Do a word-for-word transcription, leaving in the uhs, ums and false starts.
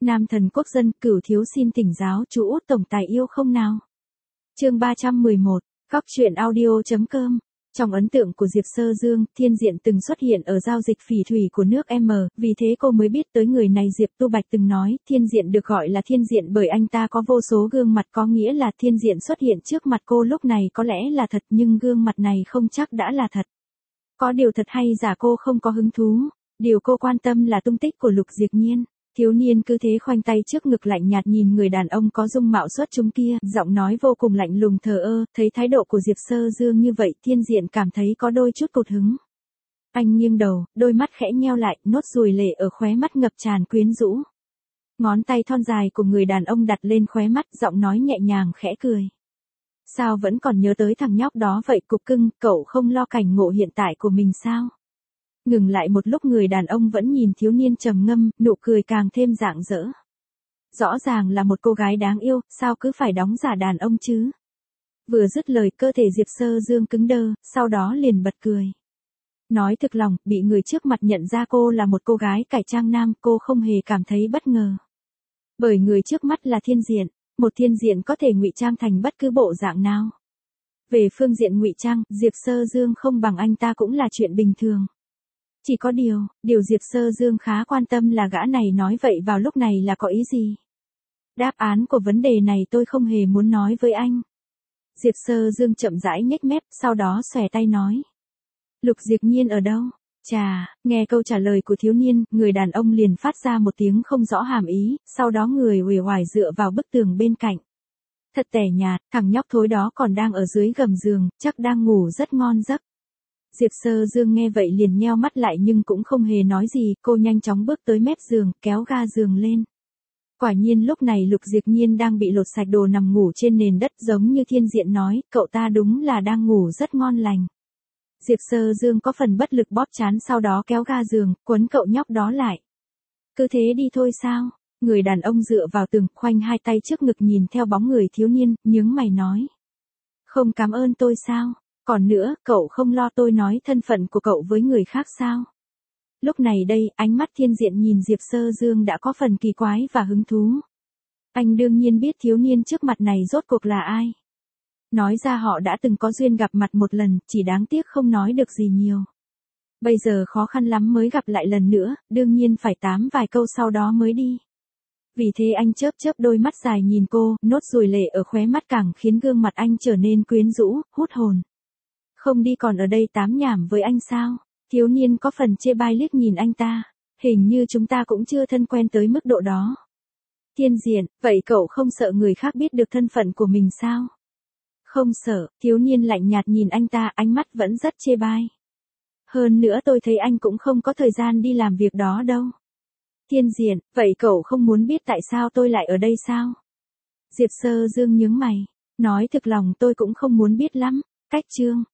Nam thần quốc dân, Cửu thiếu xin thỉnh giáo chú út tổng tài yêu không nào. Chương ba trăm mười một, Góc truyện audio.com. Trong ấn tượng của Diệp Sơ Dương, Thiên Diện từng xuất hiện ở giao dịch phỉ thủy của nước M, vì thế cô mới biết tới người này. Diệp Tu Bạch từng nói, Thiên Diện được gọi là Thiên Diện bởi anh ta có vô số gương mặt, có nghĩa là Thiên Diện xuất hiện trước mặt cô lúc này có lẽ là thật, nhưng gương mặt này không chắc đã là thật. Có điều thật hay giả cô không có hứng thú, điều cô quan tâm là tung tích của Lục Diệp Nhiên. Thiếu niên cứ thế khoanh tay trước ngực lạnh nhạt nhìn người đàn ông có dung mạo xuất chúng kia, giọng nói vô cùng lạnh lùng thờ ơ. Thấy thái độ của Diệp Sơ Dương như vậy, Thiên Diện cảm thấy có đôi chút cột hứng. Anh nghiêng đầu, đôi mắt khẽ nheo lại, nốt ruồi lệ ở khóe mắt ngập tràn quyến rũ. Ngón tay thon dài của người đàn ông đặt lên khóe mắt, giọng nói nhẹ nhàng khẽ cười. Sao vẫn còn nhớ tới thằng nhóc đó vậy cục cưng, cậu không lo cảnh ngộ hiện tại của mình sao? Ngừng lại một lúc, người đàn ông vẫn nhìn thiếu niên trầm ngâm, nụ cười càng thêm rạng rỡ. Rõ ràng là một cô gái đáng yêu, sao cứ phải đóng giả đàn ông chứ? Vừa dứt lời, cơ thể Diệp Sơ Dương cứng đơ, sau đó liền bật cười. Nói thực lòng, bị người trước mặt nhận ra cô là một cô gái cải trang nam, cô không hề cảm thấy bất ngờ. Bởi người trước mắt là Thiên Diện, một Thiên Diện có thể ngụy trang thành bất cứ bộ dạng nào. Về phương diện ngụy trang, Diệp Sơ Dương không bằng anh ta cũng là chuyện bình thường. Chỉ có điều, điều Diệp Sơ Dương khá quan tâm là gã này nói vậy vào lúc này là có ý gì? Đáp án của vấn đề này tôi không hề muốn nói với anh. Diệp Sơ Dương chậm rãi nhếch mép, sau đó xòe tay nói. Lục Diệp Nhiên ở đâu? Chà, nghe câu trả lời của thiếu niên, người đàn ông liền phát ra một tiếng không rõ hàm ý, sau đó người uể oải dựa vào bức tường bên cạnh. Thật tẻ nhạt, thằng nhóc thối đó còn đang ở dưới gầm giường, chắc đang ngủ rất ngon giấc. Diệp Sơ Dương nghe vậy liền nheo mắt lại nhưng cũng không hề nói gì, cô nhanh chóng bước tới mép giường, kéo ga giường lên. Quả nhiên lúc này Lục Diệp Nhiên đang bị lột sạch đồ nằm ngủ trên nền đất, giống như Thiên Diện nói, cậu ta đúng là đang ngủ rất ngon lành. Diệp Sơ Dương có phần bất lực bóp trán, sau đó kéo ga giường, quấn cậu nhóc đó lại. Cứ thế đi thôi sao? Người đàn ông dựa vào tường, khoanh hai tay trước ngực nhìn theo bóng người thiếu niên, nhướng mày nói. Không cảm ơn tôi sao? Còn nữa, cậu không lo tôi nói thân phận của cậu với người khác sao? Lúc này đây, ánh mắt Thiên Diện nhìn Diệp Sơ Dương đã có phần kỳ quái và hứng thú. Anh đương nhiên biết thiếu niên trước mặt này rốt cuộc là ai. Nói ra họ đã từng có duyên gặp mặt một lần, chỉ đáng tiếc không nói được gì nhiều. Bây giờ khó khăn lắm mới gặp lại lần nữa, đương nhiên phải tám vài câu sau đó mới đi. Vì thế anh chớp chớp đôi mắt dài nhìn cô, nốt ruồi lệ ở khóe mắt càng khiến gương mặt anh trở nên quyến rũ, hút hồn. Không đi còn ở đây tám nhảm với anh sao? Thiếu niên có phần chê bai liếc nhìn anh ta. Hình như chúng ta cũng chưa thân quen tới mức độ đó. Thiên Diện, vậy cậu không sợ người khác biết được thân phận của mình sao? Không sợ, thiếu niên lạnh nhạt nhìn anh ta, ánh mắt vẫn rất chê bai. Hơn nữa tôi thấy anh cũng không có thời gian đi làm việc đó đâu. Thiên Diện, vậy cậu không muốn biết tại sao tôi lại ở đây sao? Diệp Sơ Dương nhướng mày. Nói thực lòng tôi cũng không muốn biết lắm. Cách chương.